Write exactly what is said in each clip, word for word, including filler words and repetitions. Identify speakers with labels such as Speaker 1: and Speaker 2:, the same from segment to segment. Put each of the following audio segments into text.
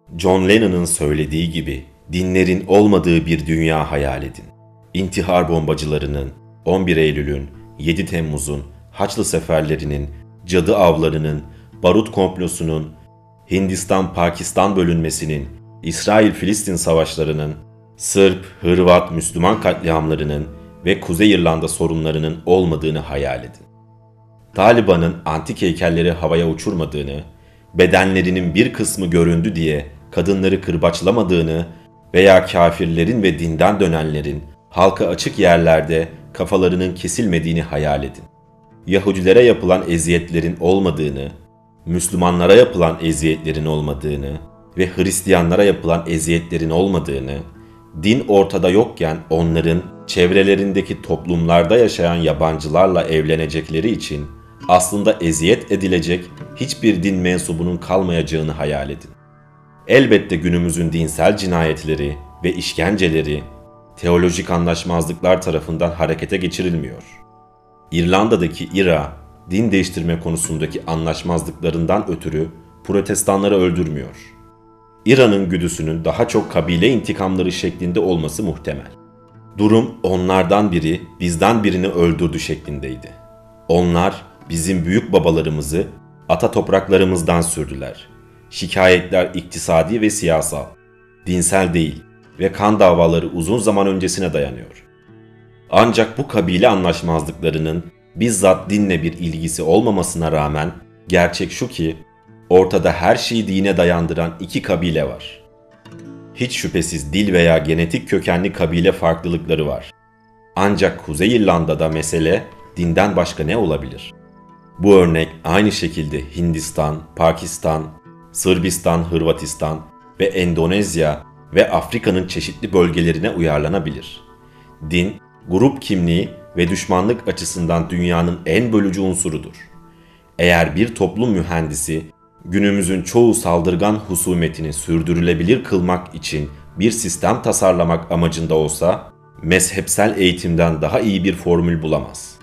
Speaker 1: John Lennon'ın söylediği gibi dinlerin olmadığı bir dünya hayal edin. İntihar bombacılarının, on bir Eylül'ün, yedi Temmuz'un, Haçlı seferlerinin, cadı avlarının, barut komplosunun, Hindistan-Pakistan bölünmesinin, İsrail-Filistin savaşlarının, Sırp, Hırvat, Müslüman katliamlarının ve Kuzey İrlanda sorunlarının olmadığını hayal edin. Taliban'ın antik heykelleri havaya uçurmadığını, bedenlerinin bir kısmı göründü diye kadınları kırbaçlamadığını veya kafirlerin ve dinden dönenlerin halka açık yerlerde kafalarının kesilmediğini hayal edin. Yahudilere yapılan eziyetlerin olmadığını, Müslümanlara yapılan eziyetlerin olmadığını ve Hristiyanlara yapılan eziyetlerin olmadığını, din ortada yokken onların çevrelerindeki toplumlarda yaşayan yabancılarla evlenecekleri için aslında eziyet edilecek hiçbir din mensubunun kalmayacağını hayal edin. Elbette günümüzün dinsel cinayetleri ve işkenceleri teolojik anlaşmazlıklar tarafından harekete geçirilmiyor. İrlanda'daki İRA, din değiştirme konusundaki anlaşmazlıklarından ötürü protestanları öldürmüyor. İRA'nın güdüsünün daha çok kabile intikamları şeklinde olması muhtemel. Durum onlardan biri bizden birini öldürdü şeklindeydi. Onlar bizim büyük babalarımızı ata topraklarımızdan sürdüler. Şikayetler iktisadi ve siyasal, dinsel değil ve kan davaları uzun zaman öncesine dayanıyor. Ancak bu kabile anlaşmazlıklarının bizzat dinle bir ilgisi olmamasına rağmen gerçek şu ki ortada her şeyi dine dayandıran iki kabile var. Hiç şüphesiz dil veya genetik kökenli kabile farklılıkları var. Ancak Kuzey İrlanda'da mesele dinden başka ne olabilir? Bu örnek aynı şekilde Hindistan, Pakistan, Sırbistan, Hırvatistan ve Endonezya ve Afrika'nın çeşitli bölgelerine uyarlanabilir. Din, grup kimliği ve düşmanlık açısından dünyanın en bölücü unsurudur. Eğer bir toplum mühendisi, günümüzün çoğu saldırgan husumetini sürdürülebilir kılmak için bir sistem tasarlamak amacında olsa, mezhepsel eğitimden daha iyi bir formül bulamaz.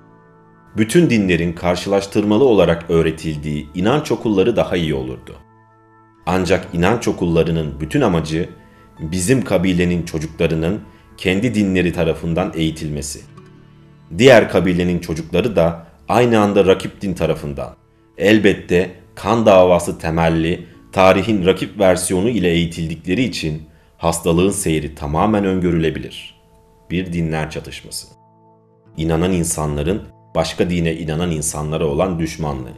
Speaker 1: Bütün dinlerin karşılaştırmalı olarak öğretildiği inanç okulları daha iyi olurdu. Ancak inanç okullarının bütün amacı, bizim kabilenin çocuklarının kendi dinleri tarafından eğitilmesi. Diğer kabilenin çocukları da aynı anda rakip din tarafından, elbette kan davası temelli tarihin rakip versiyonu ile eğitildikleri için hastalığın seyri tamamen öngörülebilir. Bir dinler çatışması. İnanan insanların başka dine inanan insanlara olan düşmanlığı.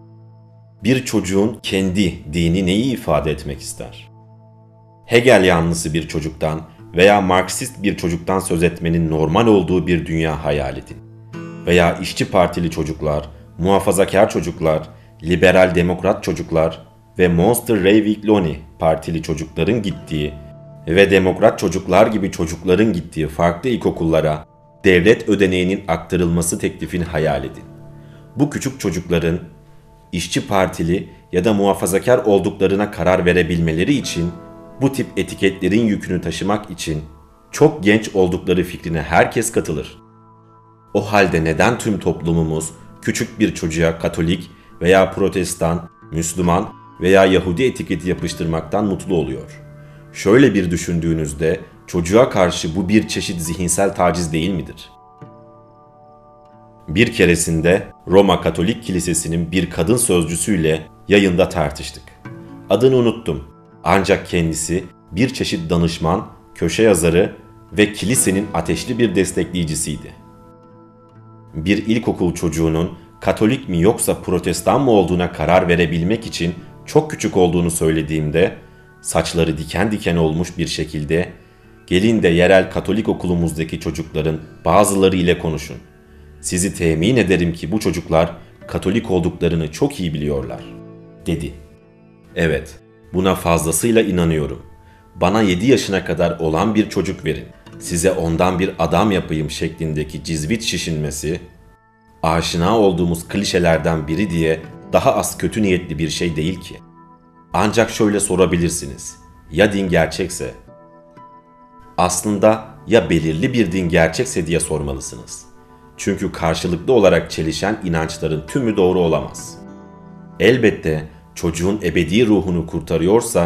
Speaker 1: Bir çocuğun kendi dini neyi ifade etmek ister? Hegel yanlısı bir çocuktan veya Marksist bir çocuktan söz etmenin normal olduğu bir dünya hayal edin. Veya işçi partili çocuklar, muhafazakar çocuklar, liberal demokrat çocuklar ve Monster Rayvikloni partili çocukların gittiği ve demokrat çocuklar gibi çocukların gittiği farklı ilkokullara devlet ödeneğinin aktarılması teklifini hayal edin. Bu küçük çocukların işçi partili ya da muhafazakar olduklarına karar verebilmeleri için bu tip etiketlerin yükünü taşımak için çok genç oldukları fikrine herkes katılır. O halde neden tüm toplumumuz küçük bir çocuğa Katolik veya Protestan, Müslüman veya Yahudi etiketi yapıştırmaktan mutlu oluyor? Şöyle bir düşündüğünüzde çocuğa karşı bu bir çeşit zihinsel taciz değil midir? Bir keresinde Roma Katolik Kilisesi'nin bir kadın sözcüsüyle yayında tartıştık. Adını unuttum. Ancak kendisi bir çeşit danışman, köşe yazarı ve kilisenin ateşli bir destekleyicisiydi. Bir ilkokul çocuğunun Katolik mi yoksa Protestan mı olduğuna karar verebilmek için çok küçük olduğunu söylediğimde saçları diken diken olmuş bir şekilde "Gelin de yerel Katolik okulumuzdaki çocukların bazıları ile konuşun. Sizi temin ederim ki bu çocuklar Katolik olduklarını çok iyi biliyorlar," dedi. Evet, buna fazlasıyla inanıyorum. Bana yedi yaşına kadar olan bir çocuk verin. Size ondan bir adam yapayım şeklindeki cizvit şişinmesi, aşina olduğumuz klişelerden biri diye daha az kötü niyetli bir şey değil ki. Ancak şöyle sorabilirsiniz. Ya din gerçekse? Aslında ya belirli bir din gerçekse diye sormalısınız. Çünkü karşılıklı olarak çelişen inançların tümü doğru olamaz. Elbette çocuğun ebedi ruhunu kurtarıyorsa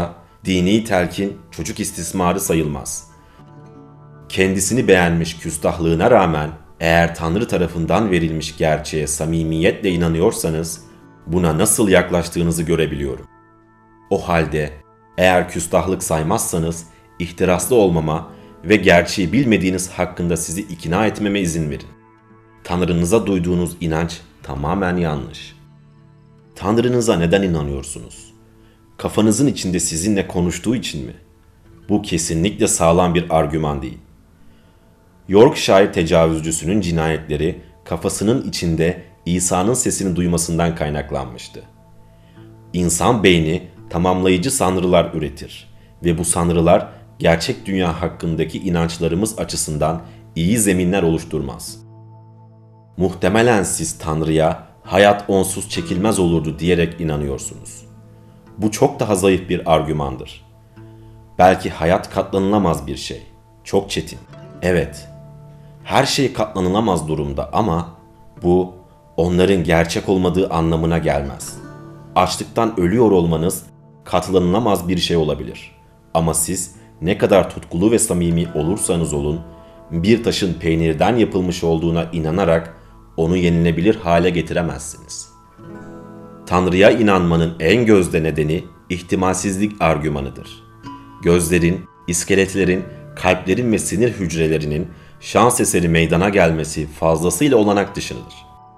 Speaker 1: Dini telkin çocuk istismarı sayılmaz. Kendisini beğenmiş küstahlığına rağmen eğer Tanrı tarafından verilmiş gerçeğe samimiyetle inanıyorsanız buna nasıl yaklaştığınızı görebiliyorum. O halde eğer küstahlık saymazsanız ihtiraslı olmama ve gerçeği bilmediğiniz hakkında sizi ikna etmeme izin verin. Tanrınıza duyduğunuz inanç tamamen yanlış. Tanrınıza neden inanıyorsunuz? Kafanızın içinde sizinle konuştuğu için mi? Bu kesinlikle sağlam bir argüman değil. Yorkshire tecavüzcüsünün cinayetleri kafasının içinde İsa'nın sesini duymasından kaynaklanmıştı. İnsan beyni tamamlayıcı sanrılar üretir ve bu sanrılar gerçek dünya hakkındaki inançlarımız açısından iyi zeminler oluşturmaz. Muhtemelen siz Tanrı'ya hayat onsuz çekilmez olurdu diyerek inanıyorsunuz. Bu çok daha zayıf bir argümandır. Belki hayat katlanılamaz bir şey, çok çetin. Evet, her şey katlanılamaz durumda ama bu onların gerçek olmadığı anlamına gelmez. Açlıktan ölüyor olmanız katlanılamaz bir şey olabilir. Ama siz ne kadar tutkulu ve samimi olursanız olun, bir taşın peynirden yapılmış olduğuna inanarak onu yenilebilir hale getiremezsiniz. Tanrı'ya inanmanın en gözde nedeni ihtimalsizlik argümanıdır. Gözlerin, iskeletlerin, kalplerin ve sinir hücrelerinin şans eseri meydana gelmesi fazlasıyla olanak dışıdır.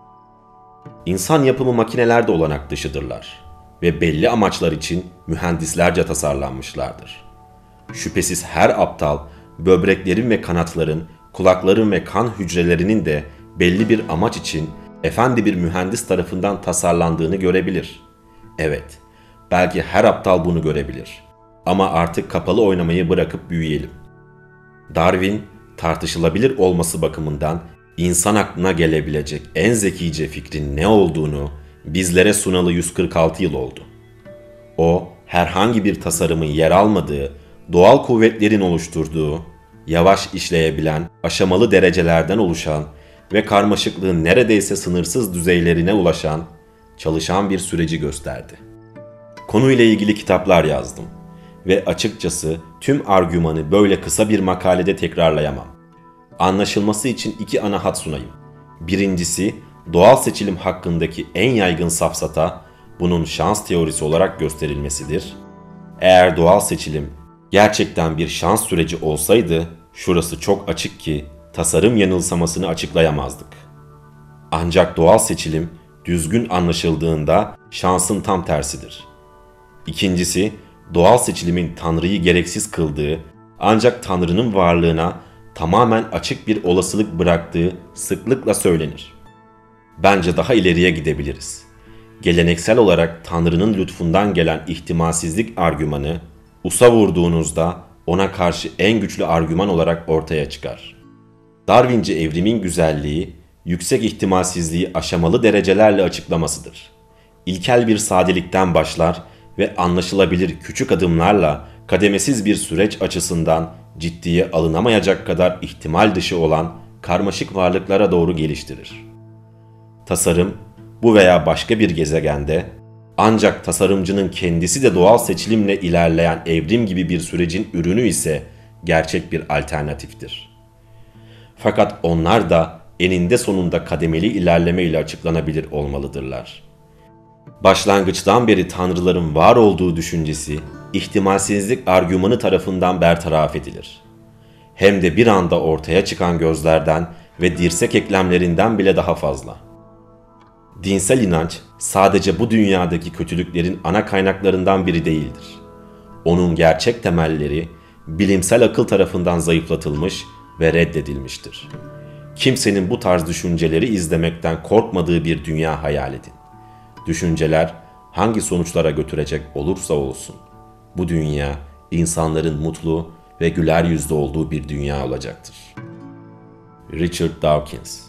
Speaker 1: İnsan yapımı makineler de olanak dışıdırlar ve belli amaçlar için mühendislerce tasarlanmışlardır. Şüphesiz her aptal, böbreklerin ve kanatların, kulakların ve kan hücrelerinin de belli bir amaç için efendi bir mühendis tarafından tasarlandığını görebilir. Evet, belki her aptal bunu görebilir. Ama artık kapalı oynamayı bırakıp büyüyelim. Darwin, tartışılabilir olması bakımından insan aklına gelebilecek en zekice fikrin ne olduğunu bizlere sunalı yüz kırk altı yıl oldu. O, herhangi bir tasarımın yer almadığı, doğal kuvvetlerin oluşturduğu, yavaş işleyebilen, aşamalı derecelerden oluşan ve karmaşıklığın neredeyse sınırsız düzeylerine ulaşan, çalışan bir süreci gösterdi. Konuyla ilgili kitaplar yazdım ve açıkçası tüm argümanı böyle kısa bir makalede tekrarlayamam. Anlaşılması için iki ana hat sunayım. Birincisi, doğal seçilim hakkındaki en yaygın safsata bunun şans teorisi olarak gösterilmesidir. Eğer doğal seçilim gerçekten bir şans süreci olsaydı, şurası çok açık ki tasarım yanılsamasını açıklayamazdık. Ancak doğal seçilim düzgün anlaşıldığında şansın tam tersidir. İkincisi, doğal seçilimin Tanrı'yı gereksiz kıldığı, ancak Tanrı'nın varlığına tamamen açık bir olasılık bıraktığı sıklıkla söylenir. Bence daha ileriye gidebiliriz. Geleneksel olarak Tanrı'nın lütfundan gelen ihtimalsizlik argümanı, usa vurduğunuzda ona karşı en güçlü argüman olarak ortaya çıkar. Darwince evrimin güzelliği, yüksek ihtimalsizliği aşamalı derecelerle açıklamasıdır. İlkel bir sadelikten başlar ve anlaşılabilir küçük adımlarla kademesiz bir süreç açısından ciddiye alınamayacak kadar ihtimal dışı olan karmaşık varlıklara doğru geliştirir. Tasarım, bu veya başka bir gezegende, ancak tasarımcının kendisi de doğal seçilimle ilerleyen evrim gibi bir sürecin ürünü ise gerçek bir alternatiftir. Fakat onlar da eninde sonunda kademeli ilerleme ile açıklanabilir olmalıdırlar. Başlangıçtan beri tanrıların var olduğu düşüncesi, ihtimalsizlik argümanı tarafından bertaraf edilir. Hem de bir anda ortaya çıkan gözlerden ve dirsek eklemlerinden bile daha fazla. Dinsel inanç sadece bu dünyadaki kötülüklerin ana kaynaklarından biri değildir. Onun gerçek temelleri bilimsel akıl tarafından zayıflatılmış ve reddedilmiştir. Kimsenin bu tarz düşünceleri izlemekten korkmadığı bir dünya hayal edin. Düşünceler hangi sonuçlara götürecek olursa olsun, bu dünya insanların mutlu ve güler yüzlü olduğu bir dünya olacaktır. Richard Dawkins.